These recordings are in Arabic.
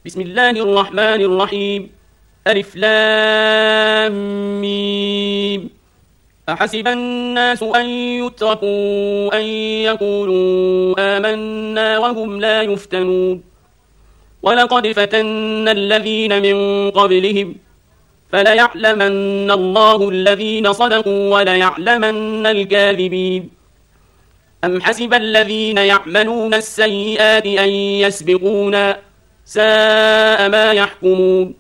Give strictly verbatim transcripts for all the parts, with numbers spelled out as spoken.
بسم الله الرحمن الرحيم. ألف لام ميم. أحسب الناس أن يتركوا أن يقولوا آمنا وهم لا يفتنون. ولقد فتنا الذين من قبلهم فليعلمن الله الذين صدقوا وليعلمن الكاذبين. أم حسب الذين يعملون السيئات أن يسبقونا ساء ما يحكمون.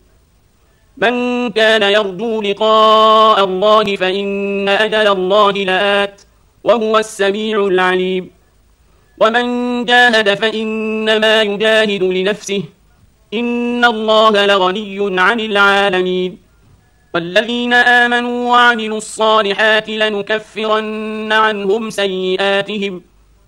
من كان يرجو لقاء الله فإن أجل الله لآت وهو السميع العليم. ومن جاهد فإنما يجاهد لنفسه إن الله لغني عن العالمين. والذين آمنوا وعملوا الصالحات لنكفرن عنهم سيئاتهم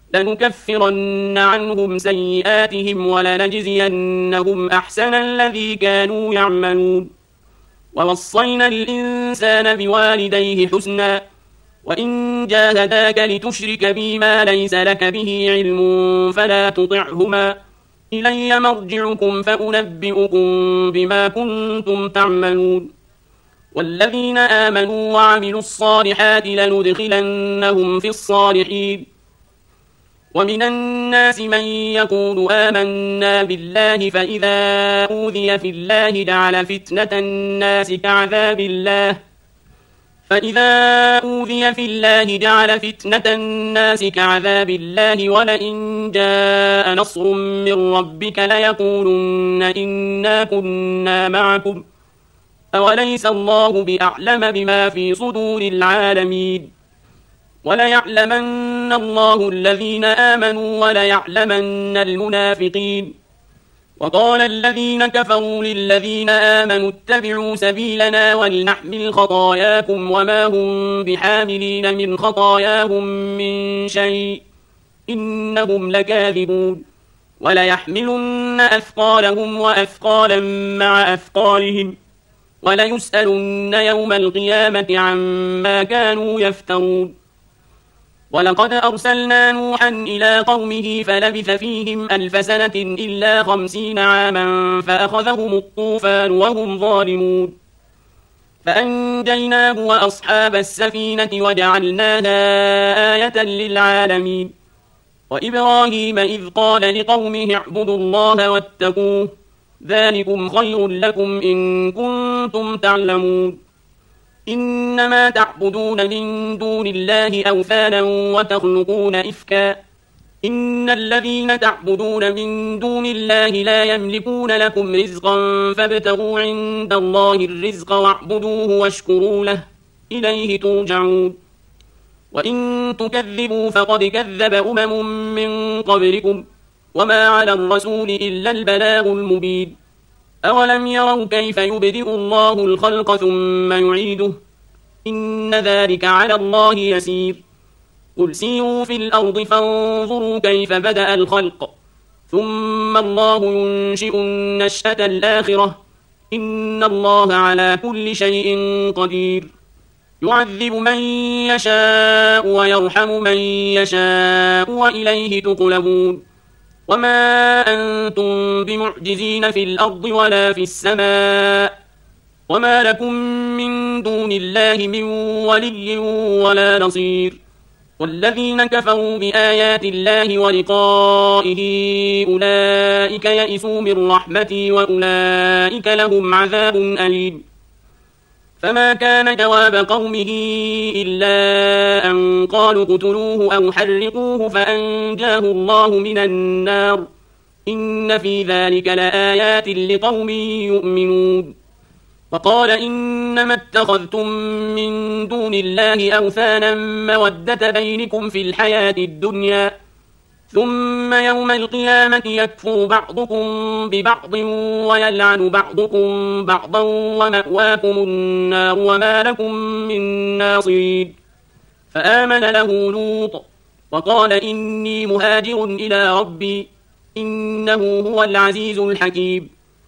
لنكفرن عنهم سيئاتهم ولنجزينهم أحسن الذي كانوا يعملون. ووصينا الإنسان بوالديه حسنا وإن جاهداك لتشرك بي ما ليس لك به علم فلا تطعهما إلي مرجعكم فأنبئكم بما كنتم تعملون. والذين آمنوا وعملوا الصالحات لندخلنهم في الصالحين. ومن الناس من يقول آمنا بالله فإذا أوذي في الله جعل فتنة الناس كعذاب الله فإذا أوذي في الله جعل فتنة الناس كعذاب الله ولئن جاء نصر من ربك ليقولن إنا كنا معكم أوليس الله بأعلم بما في صدور العالمين. وليعلمن الله الذين آمنوا وليعلمن المنافقين. وقال الذين كفروا للذين آمنوا اتبعوا سبيلنا ولنحمل خطاياكم وما هم بحاملين من خطاياهم من شيء إنهم لكاذبون. وليحملن أثقالهم وأثقالا مع أثقالهم وليسألن يوم القيامة عما كانوا يفترون. ولقد أرسلنا نوحا إلى قومه فلبث فيهم ألف سنة إلا خمسين عاما فأخذهم الطوفان وهم ظالمون. فأنجيناه وأصحاب السفينة وجعلناها آية للعالمين. وإبراهيم إذ قال لقومه اعبدوا الله واتقوه ذلكم خير لكم إن كنتم تعلمون. إنما تعبدون من دون الله أوثانا وتخلقون إفكا إن الذين تعبدون من دون الله لا يملكون لكم رزقا فابتغوا عند الله الرزق واعبدوه واشكروا له إليه ترجعون. وإن تكذبوا فقد كذب أمم من قبلكم وما على الرسول إلا البلاغ المبين. أولم يروا كيف يبدئ الله الخلق ثم يعيده إن ذلك على الله يسير. قل سيروا في الأرض فانظروا كيف بدأ الخلق ثم الله ينشئ النشأة الآخرة إن الله على كل شيء قدير. يعذب من يشاء ويرحم من يشاء وإليه تقلبون. وما أنتم بمعجزين في الأرض ولا في السماء وما لكم من دون الله من ولي ولا نصير. والذين كفروا بآيات الله ولقائه أولئك يئسوا من رحمتي وأولئك لهم عذاب أليم. فما كان جواب قومه إلا أن قالوا اقتلوه أو حرقوه فأنجاه الله من النار إن في ذلك لآيات لقوم يؤمنون. وقال إنما اتخذتم من دون الله أوثانا مودة بينكم في الحياة الدنيا ثم يوم القيامة يكفر بعضكم ببعض ويلعن بعضكم بعضا ومأواكم النار وما لكم من ناصرين. فآمن له لوط وقال إني مهاجر إلى ربي إنه هو العزيز الحكيم.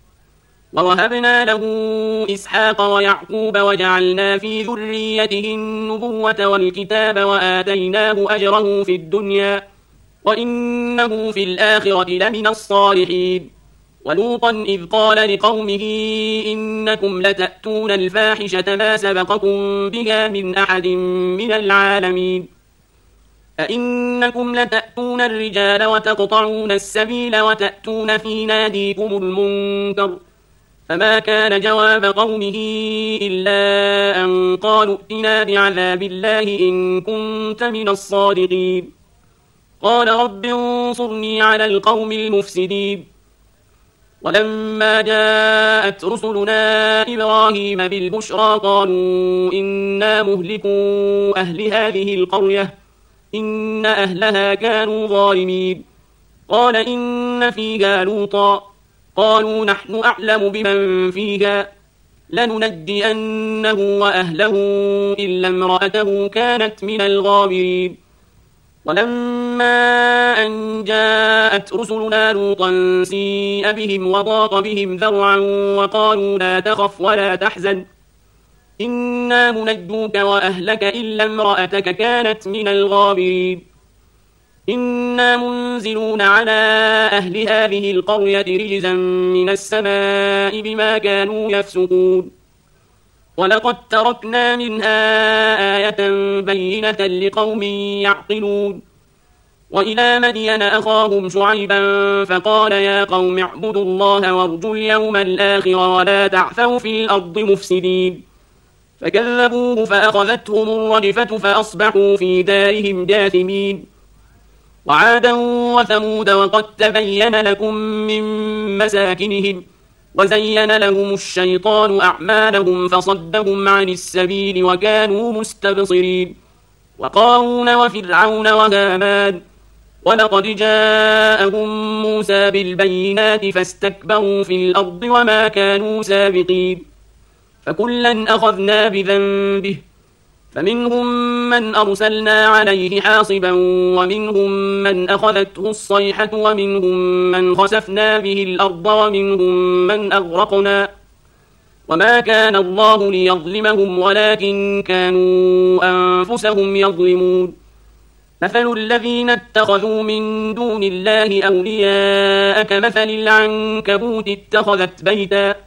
ووهبنا له إسحاق ويعقوب وجعلنا في ذريته النبوة والكتاب وآتيناه أجره في الدنيا وإنه في الآخرة لمن الصالحين. ولوطا إذ قال لقومه إنكم لتأتون الفاحشة ما سبقكم بها من أحد من العالمين أئنكم لتأتون الرجال وتقطعون السبيل وتأتون في ناديكم المنكر فما كان جواب قومه إلا أن قالوا ائتنا بعذاب الله إن كنت من الصادقين قال رب انصرني على القوم المفسدين ولما جاءت رسلنا إبراهيم بالبشرى قالوا إنا مهلكوا أهل هذه القرية إن أهلها كانوا ظالمين قال إن فيها لوطا قالوا نحن أعلم بمن فيها لننجينه وأهله إلا امرأته كانت من الغابرين ولما أن جاءت رسلنا لوطا سيء بهم وضاق بهم ذرعا وقالوا لا تخف ولا تحزن إنا منجوك وأهلك إلا امرأتك كانت من الغابرين إنا منزلون على أهل هذه القرية رجزا من السماء بما كانوا يفسقون ولقد تركنا منها آية بينة لقوم يعقلون وإلى مدين أخاهم شعيبا فقال يا قوم اعبدوا الله وارجوا اليوم الآخر ولا تعثوا في الأرض مفسدين فكذبوه فأخذتهم الرجفة فأصبحوا في دارهم جاثمين وعادا وثمود وقد تبين لكم من مساكنهم وزين لهم الشيطان أعمالهم فصدهم عن السبيل وكانوا مستبصرين وقارون وفرعون وهامان ولقد جاءهم موسى بالبينات فاستكبروا في الأرض وما كانوا سابقين فكلا أخذنا بذنبه فمنهم من أرسلنا عليه حاصبا ومنهم من أخذته الصيحة ومنهم من خسفنا به الأرض ومنهم من أغرقنا وما كان الله ليظلمهم ولكن كانوا أنفسهم يظلمون مثل الذين اتخذوا من دون الله أولياء كمثل العنكبوت اتخذت بيتا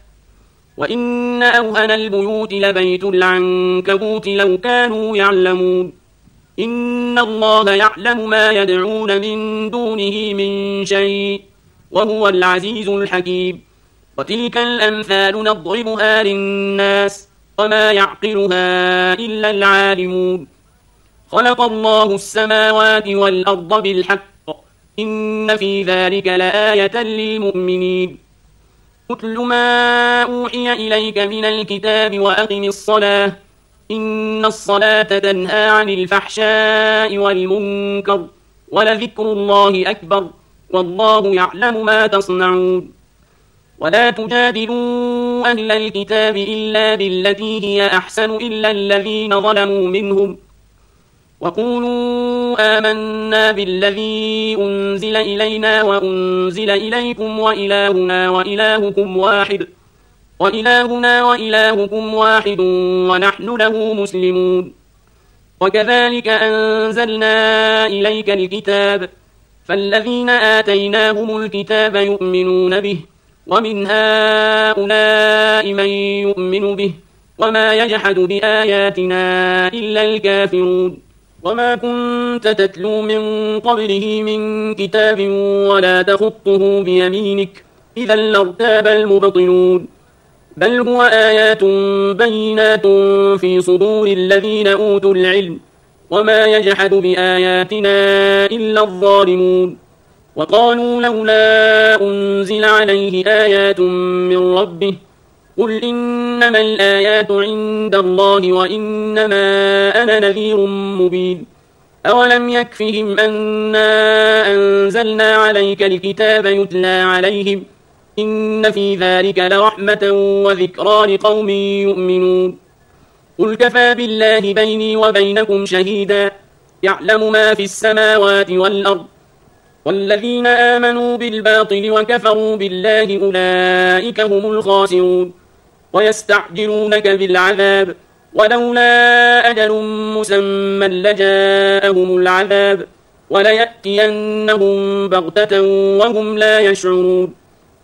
وإن أوهن البيوت لبيت العنكبوت لو كانوا يعلمون إن الله يعلم ما يدعون من دونه من شيء وهو العزيز الحكيم وتلك الأمثال نضربها للناس وما يعقلها إلا العالمون خلق الله السماوات والأرض بالحق إن في ذلك لآية للمؤمنين اتل ما أوحي إليك من الكتاب وأقم الصلاة إن الصلاة تنهى عن الفحشاء والمنكر ولذكر الله أكبر والله يعلم ما تصنعون ولا تجادلوا أهل الكتاب إلا بالتي هي أحسن إلا الذين ظلموا منهم وقولوا آمنا بالذي أنزل إلينا وأنزل إليكم وإلهنا وإلهكم واحد وإلهنا وإلهكم واحد ونحن له مسلمون وكذلك أنزلنا إليك الكتاب فالذين آتيناهم الكتاب يؤمنون به ومن هؤلاء من يؤمن به وما يجحد بآياتنا إلا الكافرون وما كنت تتلو من قبله من كتاب ولا تخطه بيمينك إذا لارتاب المبطلون بل هو آيات بينات في صدور الذين أوتوا العلم وما يجحد بآياتنا إلا الظالمون وقالوا لولا أنزل عليه آيات من ربه قل إنما الآيات عند الله وإنما أنا نذير مبين أولم يكفهم أنا أنزلنا عليك الكتاب يتلى عليهم إن في ذلك لرحمة وذكرى لقوم يؤمنون قل كفى بالله بيني وبينكم شهيدا يعلم ما في السماوات والأرض والذين آمنوا بالباطل وكفروا بالله أولئك هم الخاسرون ويستعجلونك بالعذاب ولولا أجل مسمى لجاءهم العذاب وليأتينهم بغتة وهم لا يشعرون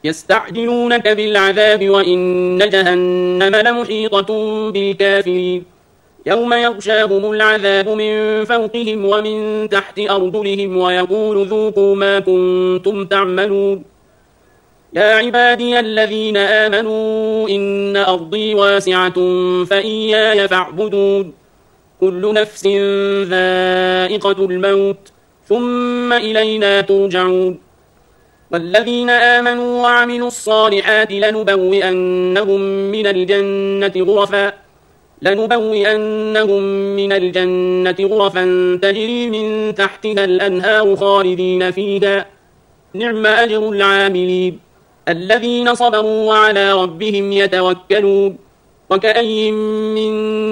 يستعجلونك بالعذاب وإن جهنم لمحيطة بالكافرين يوم يغشاهم العذاب من فوقهم ومن تحت أرجلهم ويقول ذوقوا ما كنتم تعملون يا عبادي الذين آمنوا إن أرضي واسعة فإياي فاعبدون كل نفس ذائقة الموت ثم إلينا ترجعون والذين آمنوا وعملوا الصالحات لنبوئنهم من الجنة غرفا لنبوئنهم من الجنة غرفا تجري من تحتها الأنهار خالدين فيها نعم أجر العاملين الذين صبروا وعلى ربهم يتوكلون وكأي من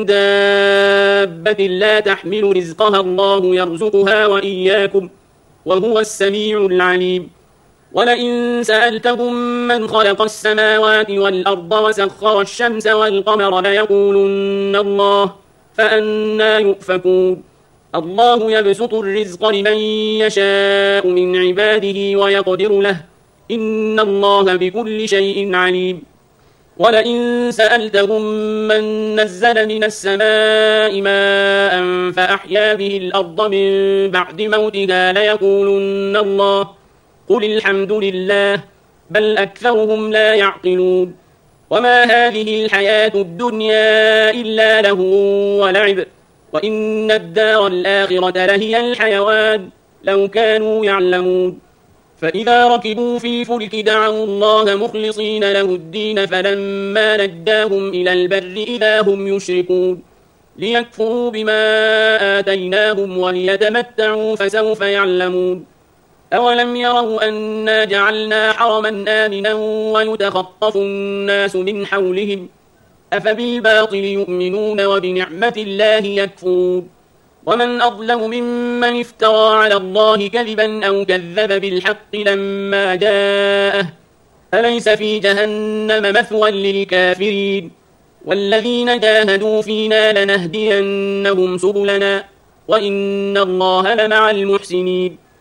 دابة لا تحمل رزقها الله يرزقها وإياكم وهو السميع العليم ولئن سألتهم من خلق السماوات والأرض وسخر الشمس والقمر ليقولن الله فأنى يؤفكون الله يبسط الرزق لمن يشاء من عباده ويقدر له إن الله بكل شيء عليم ولئن سألتهم من نزل من السماء ماء فأحيا به الأرض من بعد موتها ليقولن الله قل الحمد لله بل أكثرهم لا يعقلون وما هذه الحياة الدنيا إلا له ولعب وإن الدار الآخرة لهي الحيوان لو كانوا يعلمون فإذا ركبوا في الفلك دعوا الله مخلصين له الدين فلما نجاهم إلى البر إذا هم يشركون ليكفروا بما آتيناهم وليتمتعوا فسوف يعلمون أولم يروا أنا جعلنا حرما آمنا ويتخطف الناس من حولهم أفبالباطل يؤمنون وبنعمة الله يكفرون ومن أظلم ممن افترى على الله كذبا أو كذب بالحق لما جاءه أليس في جهنم مثوى للكافرين والذين جاهدوا فينا لنهدينهم سبلنا وإن الله لمع المحسنين